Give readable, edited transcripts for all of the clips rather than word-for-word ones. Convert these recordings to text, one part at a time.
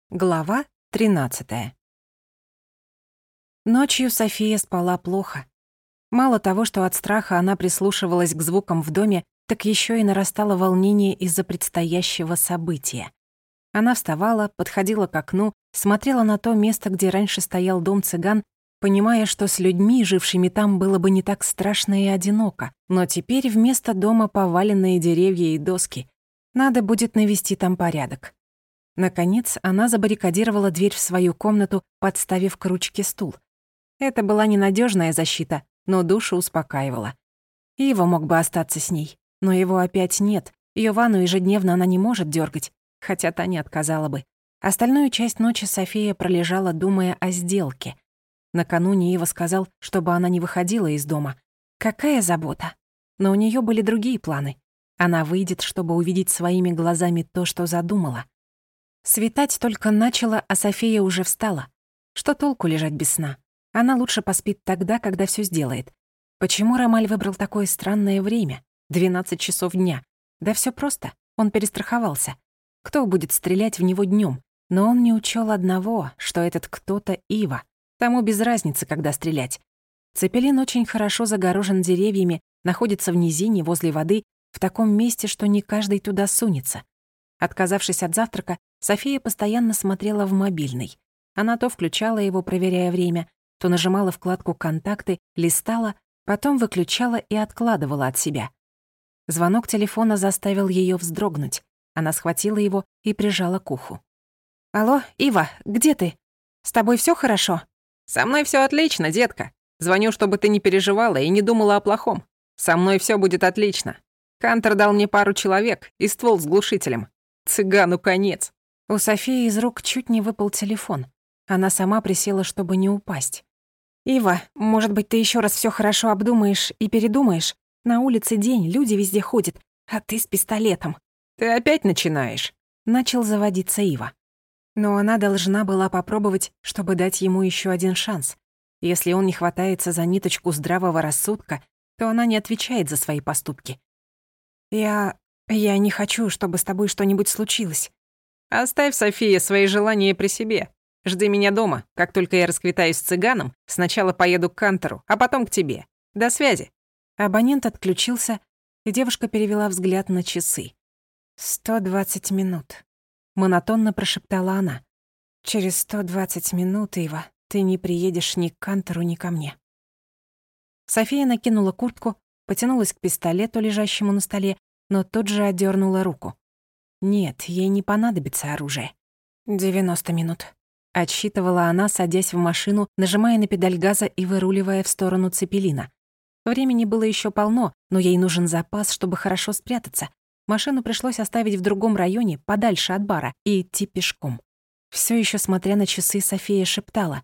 Глава 13. Ночью София спала плохо. Мало того, что от страха она прислушивалась к звукам в доме, так еще и нарастало волнение из-за предстоящего события. Она вставала, подходила к окну, смотрела на то место, где раньше стоял дом цыган, понимая, что с людьми, жившими там, было бы не так страшно и одиноко. Но теперь вместо дома поваленные деревья и доски. Надо будет навести там порядок. Наконец, она забаррикадировала дверь в свою комнату, подставив к ручке стул. Это была ненадежная защита, но душу успокаивала. Ива мог бы остаться с ней, но его опять нет. Её ванну ежедневно она не может дёргать, хотя та не отказала бы. Остальную часть ночи София пролежала, думая о сделке. Накануне Ива сказал, чтобы она не выходила из дома. Какая забота! Но у неё были другие планы. Она выйдет, чтобы увидеть своими глазами то, что задумала. Светать только начало, а София уже встала. Что толку лежать без сна? Она лучше поспит тогда, когда всё сделает. Почему Ромаль выбрал такое странное время? 12 часов дня. Да всё просто, он перестраховался. Кто будет стрелять в него днём? Но он не учёл одного, что этот кто-то Ива. Тому без разницы, когда стрелять. Цепелин очень хорошо загорожен деревьями, находится в низине возле воды, в таком месте, что не каждый туда сунется. Отказавшись от завтрака, София постоянно смотрела в мобильный. Она то включала его, проверяя время, то нажимала вкладку «Контакты», листала, потом выключала и откладывала от себя. Звонок телефона заставил её вздрогнуть. Она схватила его и прижала к уху. «Алло, Ива, где ты? С тобой всё хорошо?» «Со мной всё отлично, детка. Звоню, чтобы ты не переживала и не думала о плохом. Со мной всё будет отлично. Кантор дал мне пару человек и ствол с глушителем. Цыгану конец». У Софии из рук чуть не выпал телефон. Она сама присела, чтобы не упасть. «Ива, может быть, ты ещё раз всё хорошо обдумаешь и передумаешь? На улице день, люди везде ходят, а ты с пистолетом». «Ты опять начинаешь?» Начал заводиться Ива. Но она должна была попробовать, чтобы дать ему ещё один шанс. Если он не хватается за ниточку здравого рассудка, то она не отвечает за свои поступки. Я не хочу, чтобы с тобой что-нибудь случилось». «Оставь, София, свои желания при себе. Жди меня дома. Как только я расквитаюсь с цыганом, сначала поеду к Кантору, а потом к тебе. До связи». Абонент отключился, и девушка перевела взгляд на часы. 120 минут. Монотонно прошептала она. «Через 120 минут, Ива, ты не приедешь ни к Кантору, ни ко мне». София накинула куртку, потянулась к пистолету, лежащему на столе, но тут же отдёрнула руку. Нет, ей не понадобится оружие. 90 минут. Отсчитывала она, садясь в машину, нажимая на педаль газа и выруливая в сторону Цепелина. Времени было ещё полно, но ей нужен запас, чтобы хорошо спрятаться. Машину пришлось оставить в другом районе, подальше от бара, и идти пешком. Всё ещё смотря на часы, София шептала: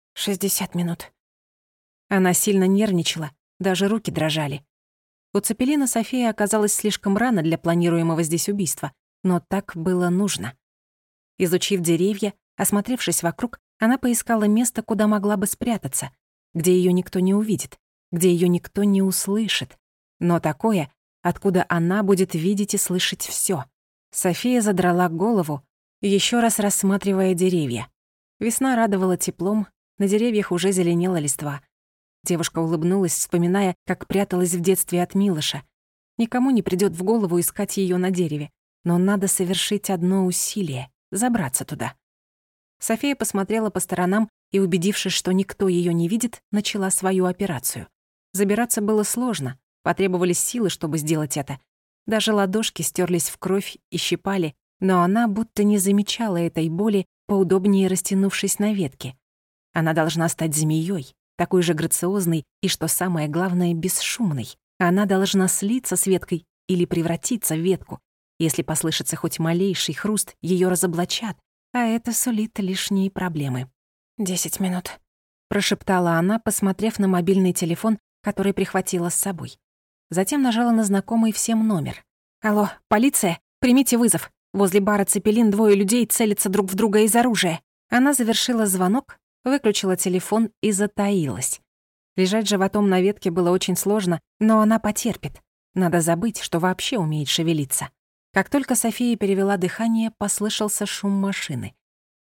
60 минут. Она сильно нервничала, даже руки дрожали. У Цепелина София оказалась слишком рано для планируемого здесь убийства, но так было нужно. Изучив деревья, осмотревшись вокруг, она поискала место, куда могла бы спрятаться, где её никто не увидит, где её никто не услышит, но такое, откуда она будет видеть и слышать всё. София задрала голову, ещё раз рассматривая деревья. Весна радовала теплом, на деревьях уже зеленела листва. Девушка улыбнулась, вспоминая, как пряталась в детстве от Милоша. Никому не придёт в голову искать её на дереве, но надо совершить одно усилие — забраться туда. София посмотрела по сторонам и, убедившись, что никто её не видит, начала свою операцию. Забираться было сложно, потребовались силы, чтобы сделать это. Даже ладошки стёрлись в кровь и щипали, но она будто не замечала этой боли, поудобнее растянувшись на ветке. Она должна стать змеёй, такой же грациозной и, что самое главное, бесшумной. Она должна слиться с веткой или превратиться в ветку. Если послышится хоть малейший хруст, её разоблачат, а это сулит лишние проблемы. 10 минут. Прошептала она, посмотрев на мобильный телефон, который прихватила с собой. Затем нажала на знакомый всем номер. «Алло, полиция? Примите вызов. Возле бара «Цепелин» двое людей целятся друг в друга из оружия». Она завершила звонок, выключила телефон и затаилась. Лежать животом на ветке было очень сложно, но она потерпит. Надо забыть, что вообще умеет шевелиться. Как только София перевела дыхание, послышался шум машины.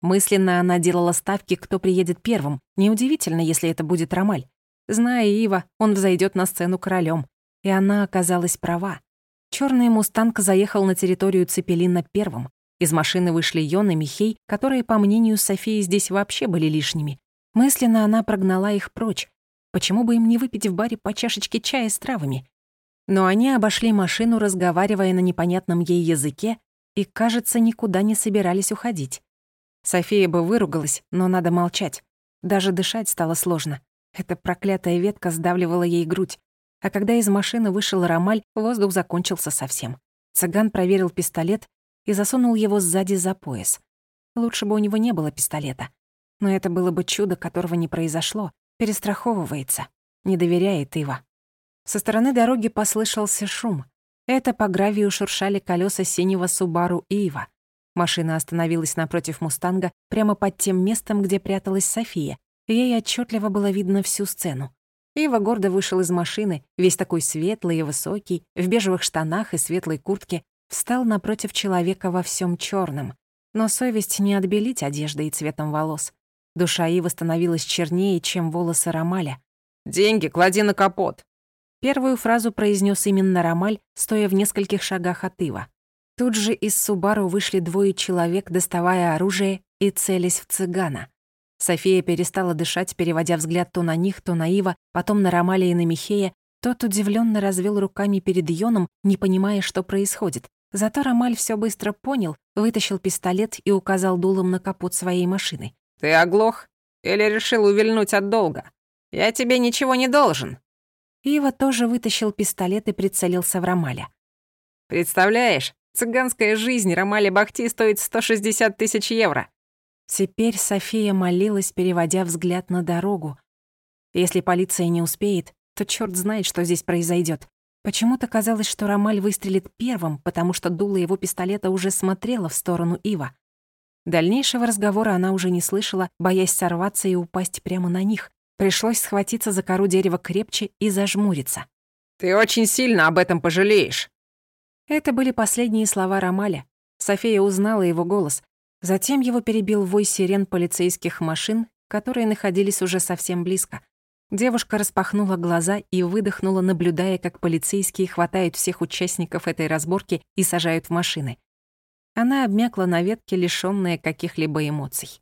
Мысленно она делала ставки, кто приедет первым. Неудивительно, если это будет Ромаль. Зная Ива, он взойдет на сцену королем. И она оказалась права. Чёрный «Мустанг» заехал на территорию Цепелина первым. Из машины вышли Йон и Михей, которые, по мнению Софии, здесь вообще были лишними. Мысленно она прогнала их прочь. Почему бы им не выпить в баре по чашечке чая с травами? Но они обошли машину, разговаривая на непонятном ей языке, и, кажется, никуда не собирались уходить. София бы выругалась, но надо молчать. Даже дышать стало сложно. Эта проклятая ветка сдавливала ей грудь. А когда из машины вышел Ромаль, воздух закончился совсем. Цыган проверил пистолет и засунул его сзади за пояс. Лучше бы у него не было пистолета. Но это было бы чудо, которого не произошло. Перестраховывается. Не доверяет Ива. Со стороны дороги послышался шум. Это по гравию шуршали колеса синего Субару Ива. Машина остановилась напротив «Мустанга», прямо под тем местом, где пряталась София. Ей отчетливо было видно всю сцену. Ива гордо вышел из машины, весь такой светлый и высокий, в бежевых штанах и светлой куртке, встал напротив человека во всем черном. Но совесть не отбелить одеждой и цветом волос. Душа Ивы становилась чернее, чем волосы Ромаля. «Деньги клади на капот». Первую фразу произнес именно Ромаль, стоя в нескольких шагах от Ива. Тут же из Субару вышли двое человек, доставая оружие и целясь в цыгана. София перестала дышать, переводя взгляд то на них, то на Ива, потом на Ромаля и на Михея. Тот удивленно развел руками перед Йоном, не понимая, что происходит. Зато Ромаль все быстро понял, вытащил пистолет и указал дулом на капот своей машины. «Ты оглох? Или решил увильнуть от долга? Я тебе ничего не должен». Ива тоже вытащил пистолет и прицелился в Ромаля. «Представляешь, цыганская жизнь Ромаля Бахти стоит 160 тысяч евро». Теперь София молилась, переводя взгляд на дорогу. Если полиция не успеет, то чёрт знает, что здесь произойдёт. Почему-то казалось, что Ромаль выстрелит первым, потому что дуло его пистолета уже смотрело в сторону Ива. Дальнейшего разговора она уже не слышала, боясь сорваться и упасть прямо на них. Пришлось схватиться за кору дерева крепче и зажмуриться. «Ты очень сильно об этом пожалеешь». Это были последние слова Ромаля. София узнала его голос. Затем его перебил вой сирен полицейских машин, которые находились уже совсем близко. Девушка распахнула глаза и выдохнула, наблюдая, как полицейские хватают всех участников этой разборки и сажают в машины. Она обмякла на ветке, лишённая каких-либо эмоций.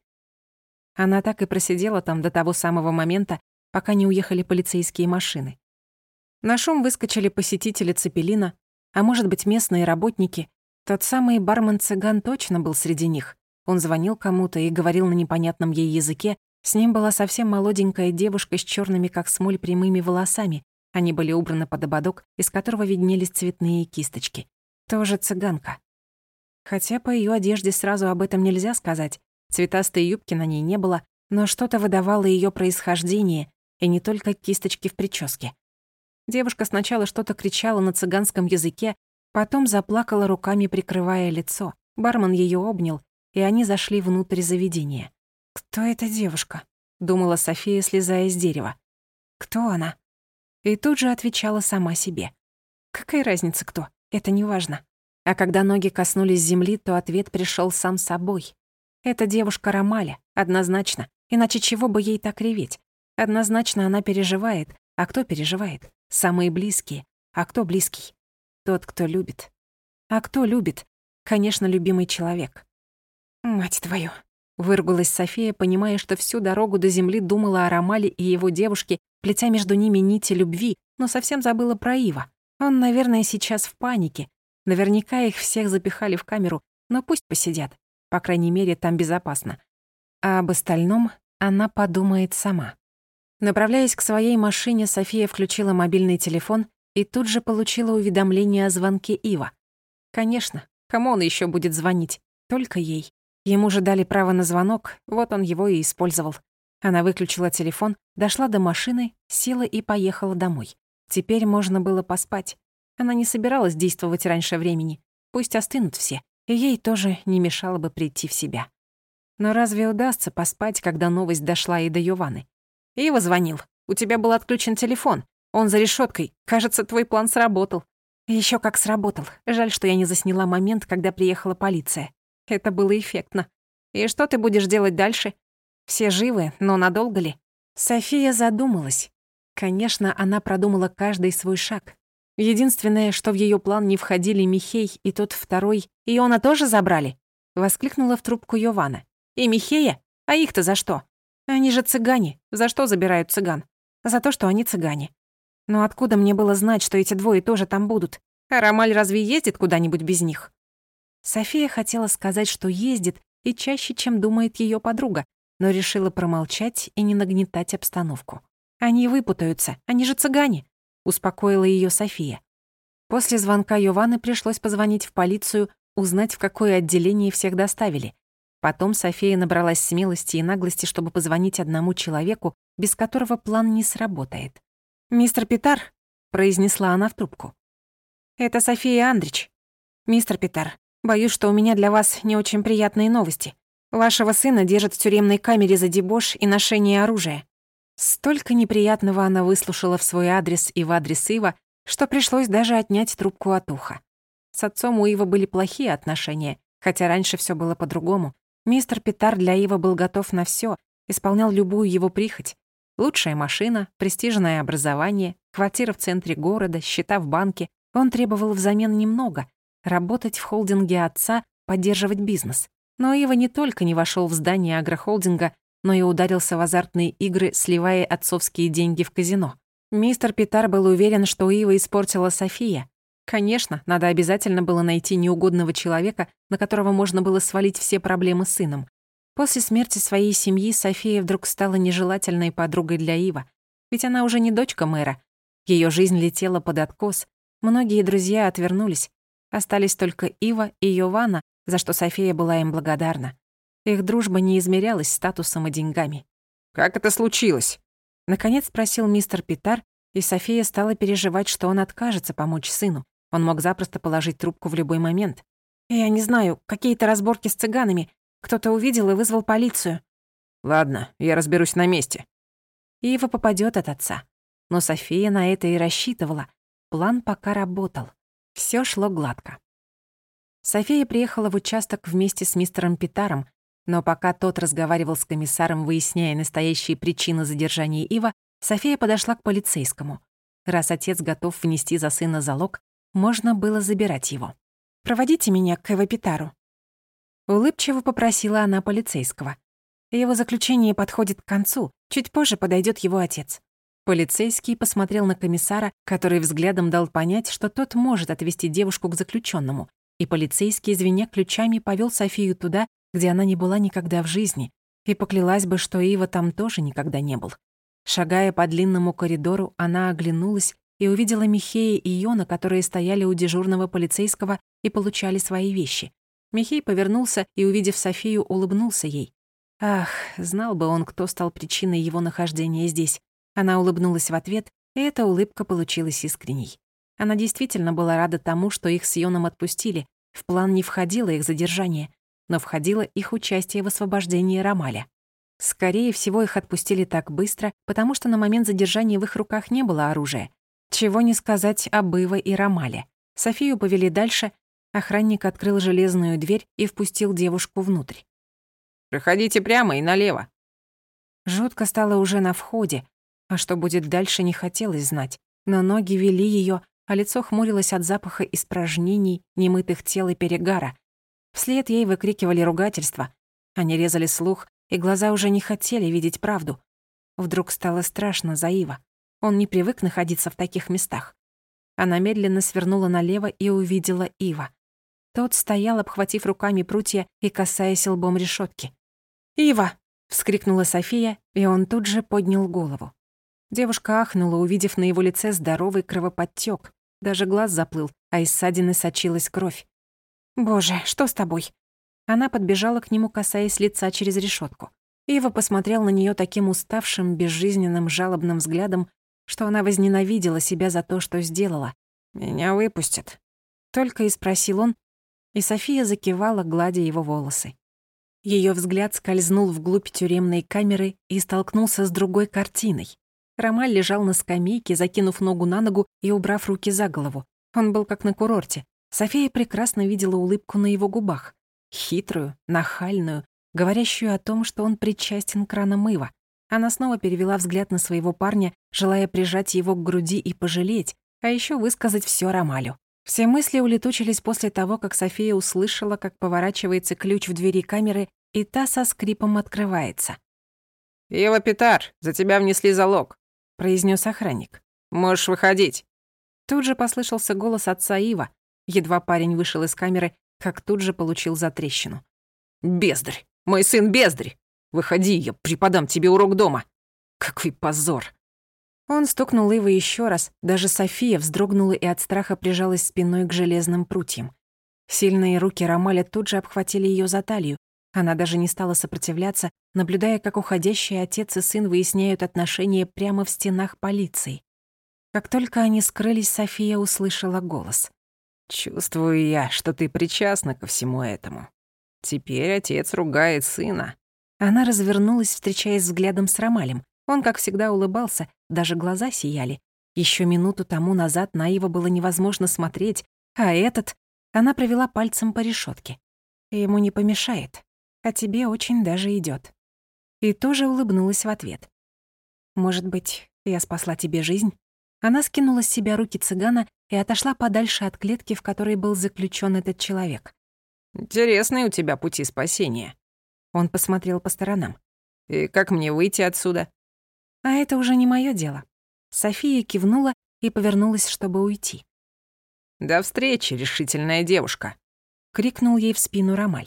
Она так и просидела там до того самого момента, пока не уехали полицейские машины. На шум выскочили посетители Цепелина, а может быть, местные работники. Тот самый бармен-цыган точно был среди них. Он звонил кому-то и говорил на непонятном ей языке. С ним была совсем молоденькая девушка с чёрными, как смоль, прямыми волосами. Они были убраны под ободок, из которого виднелись цветные кисточки. Тоже цыганка. Хотя по её одежде сразу об этом нельзя сказать. Цветастой юбки на ней не было, но что-то выдавало её происхождение, и не только кисточки в прическе. Девушка сначала что-то кричала на цыганском языке, потом заплакала руками, прикрывая лицо. Бармен её обнял, и они зашли внутрь заведения. «Кто эта девушка?» — думала София, слезая с дерева. «Кто она?» И тут же отвечала сама себе. «Какая разница, кто? Это не важно». А когда ноги коснулись земли, то ответ пришёл сам собой. Это девушка Ромаля, однозначно. Иначе чего бы ей так реветь? Однозначно она переживает. А кто переживает? Самые близкие. А кто близкий? Тот, кто любит. А кто любит? Конечно, любимый человек. «Мать твою!» — выругалась София, понимая, что всю дорогу до земли думала о Ромале и его девушке, плетя между ними нити любви, но совсем забыла про Ива. Он, наверное, сейчас в панике. Наверняка их всех запихали в камеру, но пусть посидят. По крайней мере, там безопасно. А об остальном она подумает сама. Направляясь к своей машине, София включила мобильный телефон и тут же получила уведомление о звонке Ива. Конечно, кому он еще будет звонить? Только ей. Ему же дали право на звонок, вот он его и использовал. Она выключила телефон, дошла до машины, села и поехала домой. Теперь можно было поспать. Она не собиралась действовать раньше времени. Пусть остынут все, и ей тоже не мешало бы прийти в себя. Но разве удастся поспать, когда новость дошла и до Йованы? Ива звонил. У тебя был отключен телефон. Он за решёткой. Кажется, твой план сработал. Ещё как сработал. Жаль, что я не засняла момент, когда приехала полиция. Это было эффектно. И что ты будешь делать дальше? Все живы, но надолго ли? София задумалась. Конечно, она продумала каждый свой шаг. Единственное, что в её план не входили Михей и тот второй. «Иона тоже забрали?» — воскликнула в трубку Йована. «И Михея? А их-то за что? Они же цыгане. За что забирают цыган? За то, что они цыгане. Но откуда мне было знать, что эти двое тоже там будут? А Ромаль разве ездит куда-нибудь без них?» София хотела сказать, что ездит, и чаще, чем думает её подруга, но решила промолчать и не нагнетать обстановку. «Они выпутаются, они же цыгане», — успокоила её София. После звонка Йованы пришлось позвонить в полицию, узнать, в какое отделение всех доставили. Потом София набралась смелости и наглости, чтобы позвонить одному человеку, без которого план не сработает. «Мистер Питар», — произнесла она в трубку. «Это София Андрич. Мистер Питар, боюсь, что у меня для вас не очень приятные новости. Вашего сына держат в тюремной камере за дебош и ношение оружия». Столько неприятного она выслушала в свой адрес и в адрес Ива, что пришлось даже отнять трубку от уха. С отцом у Ива были плохие отношения, хотя раньше всё было по-другому. Мистер Питар для Ива был готов на всё, исполнял любую его прихоть. Лучшая машина, престижное образование, квартира в центре города, счета в банке. Он требовал взамен немного — работать в холдинге отца, поддерживать бизнес. Но Ива не только не вошёл в здание агрохолдинга, но и ударился в азартные игры, сливая отцовские деньги в казино. Мистер Питар был уверен, что Ива испортила София. Конечно, надо обязательно было найти неугодного человека, на которого можно было свалить все проблемы с сыном. После смерти своей семьи София вдруг стала нежелательной подругой для Ива. Ведь она уже не дочка мэра. Её жизнь летела под откос. Многие друзья отвернулись. Остались только Ива и Йована, за что София была им благодарна. Их дружба не измерялась статусом и деньгами. «Как это случилось?» Наконец спросил мистер Питар, и София стала переживать, что он откажется помочь сыну. Он мог запросто положить трубку в любой момент. «Я не знаю, какие-то разборки с цыганами. Кто-то увидел и вызвал полицию». «Ладно, я разберусь на месте». Ива попадёт от отца. Но София на это и рассчитывала. План пока работал. Всё шло гладко. София приехала в участок вместе с мистером Питаром, но пока тот разговаривал с комиссаром, выясняя настоящие причины задержания Ива, София подошла к полицейскому. Раз отец готов внести за сына залог, можно было забирать его. «Проводите меня к Эва Питару». Улыбчиво попросила она полицейского. Его заключение подходит к концу, чуть позже подойдет его отец. Полицейский посмотрел на комиссара, который взглядом дал понять, что тот может отвезти девушку к заключенному, и полицейский, звеня ключами, повел Софию туда, где она не была никогда в жизни, и поклялась бы, что Ива там тоже никогда не был. Шагая по длинному коридору, она оглянулась и увидела Михея и Йона, которые стояли у дежурного полицейского и получали свои вещи. Михей повернулся и, увидев Софию, улыбнулся ей. Ах, знал бы он, кто стал причиной его нахождения здесь. Она улыбнулась в ответ, и эта улыбка получилась искренней. Она действительно была рада тому, что их с Йоном отпустили. В план не входило их задержание, но входило их участие в освобождении Ромаля. Скорее всего, их отпустили так быстро, потому что на момент задержания в их руках не было оружия. Чего не сказать об Ива и Ромале. Софию повели дальше, охранник открыл железную дверь и впустил девушку внутрь. «Проходите прямо и налево». Жутко стало уже на входе, а что будет дальше, не хотелось знать. Но ноги вели её, а лицо хмурилось от запаха испражнений, немытых тел и перегара. Вслед ей выкрикивали ругательства. Они резали слух, и глаза уже не хотели видеть правду. Вдруг стало страшно за Ива. Он не привык находиться в таких местах. Она медленно свернула налево и увидела Ива. Тот стоял, обхватив руками прутья и касаясь лбом решётки. «Ива!» — вскрикнула София, и он тут же поднял голову. Девушка ахнула, увидев на его лице здоровый кровоподтёк. Даже глаз заплыл, а из ссадины сочилась кровь. «Боже, что с тобой?» Она подбежала к нему, касаясь лица через решётку. Ива посмотрел на неё таким уставшим, безжизненным, жалобным взглядом, что она возненавидела себя за то, что сделала. «Меня выпустят?» Только и спросил он, и София закивала, гладя его волосы. Её взгляд скользнул вглубь тюремной камеры и столкнулся с другой картиной. Ромаль лежал на скамейке, закинув ногу на ногу и убрав руки за голову. Он был как на курорте. София прекрасно видела улыбку на его губах. Хитрую, нахальную, говорящую о том, что он причастен к ранам Ива. Она снова перевела взгляд на своего парня, желая прижать его к груди и пожалеть, а еще высказать всё Ромалю. Все мысли улетучились после того, как София услышала, как поворачивается ключ в двери камеры, и та со скрипом открывается. «Ева Петар, за тебя внесли залог», — произнес охранник. «Можешь выходить». Тут же послышался голос отца Ива. Едва парень вышел из камеры, как тут же получил затрещину. «Бездарь! Мой сын бездарь! Выходи, я преподам тебе урок дома! Какой позор!» Он стукнул Ива еще раз, даже София вздрогнула и от страха прижалась спиной к железным прутьям. Сильные руки Ромаля тут же обхватили ее за талию. Она даже не стала сопротивляться, наблюдая, как уходящий отец и сын выясняют отношения прямо в стенах полиции. Как только они скрылись, София услышала голос. «Чувствую я, что ты причастна ко всему этому. Теперь отец ругает сына». Она развернулась, встречаясь взглядом с Ромалем. Он, как всегда, улыбался, даже глаза сияли. Еще минуту тому назад на Ива было невозможно смотреть, а этот... Она провела пальцем по решетке. Ему не помешает, а тебе очень даже идет. И тоже улыбнулась в ответ. «Может быть, я спасла тебе жизнь?» Она скинула с себя руки цыгана и отошла подальше от клетки, в которой был заключен этот человек. «Интересные у тебя пути спасения». Он посмотрел по сторонам. «И как мне выйти отсюда?» «А это уже не моё дело». София кивнула и повернулась, чтобы уйти. «До встречи, решительная девушка», — крикнул ей в спину Ромаль.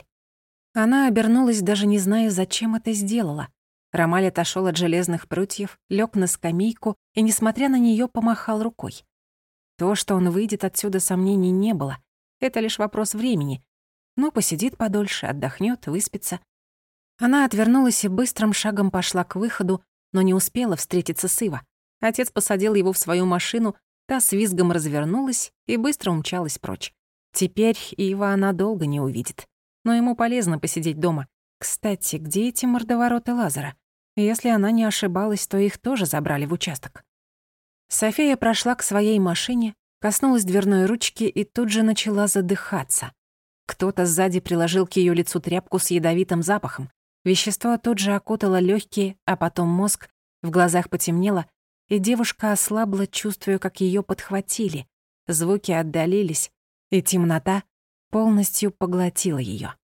Она обернулась, даже не зная, зачем это сделала. Ромаль отошёл от железных прутьев, лёг на скамейку и, несмотря на неё, помахал рукой. То, что он выйдет отсюда, сомнений не было. Это лишь вопрос времени. Но посидит подольше, отдохнёт, выспится. Она отвернулась и быстрым шагом пошла к выходу, но не успела встретиться с Ива. Отец посадил его в свою машину, та с визгом развернулась и быстро умчалась прочь. Теперь Ива она долго не увидит. Но ему полезно посидеть дома. Кстати, где эти мордовороты Лазара? Если она не ошибалась, то их тоже забрали в участок. София прошла к своей машине, коснулась дверной ручки и тут же начала задыхаться. Кто-то сзади приложил к её лицу тряпку с ядовитым запахом. Вещество тут же окутало лёгкие, а потом мозг, в глазах потемнело, и девушка ослабла, чувствуя, как её подхватили. Звуки отдалились, и темнота полностью поглотила её.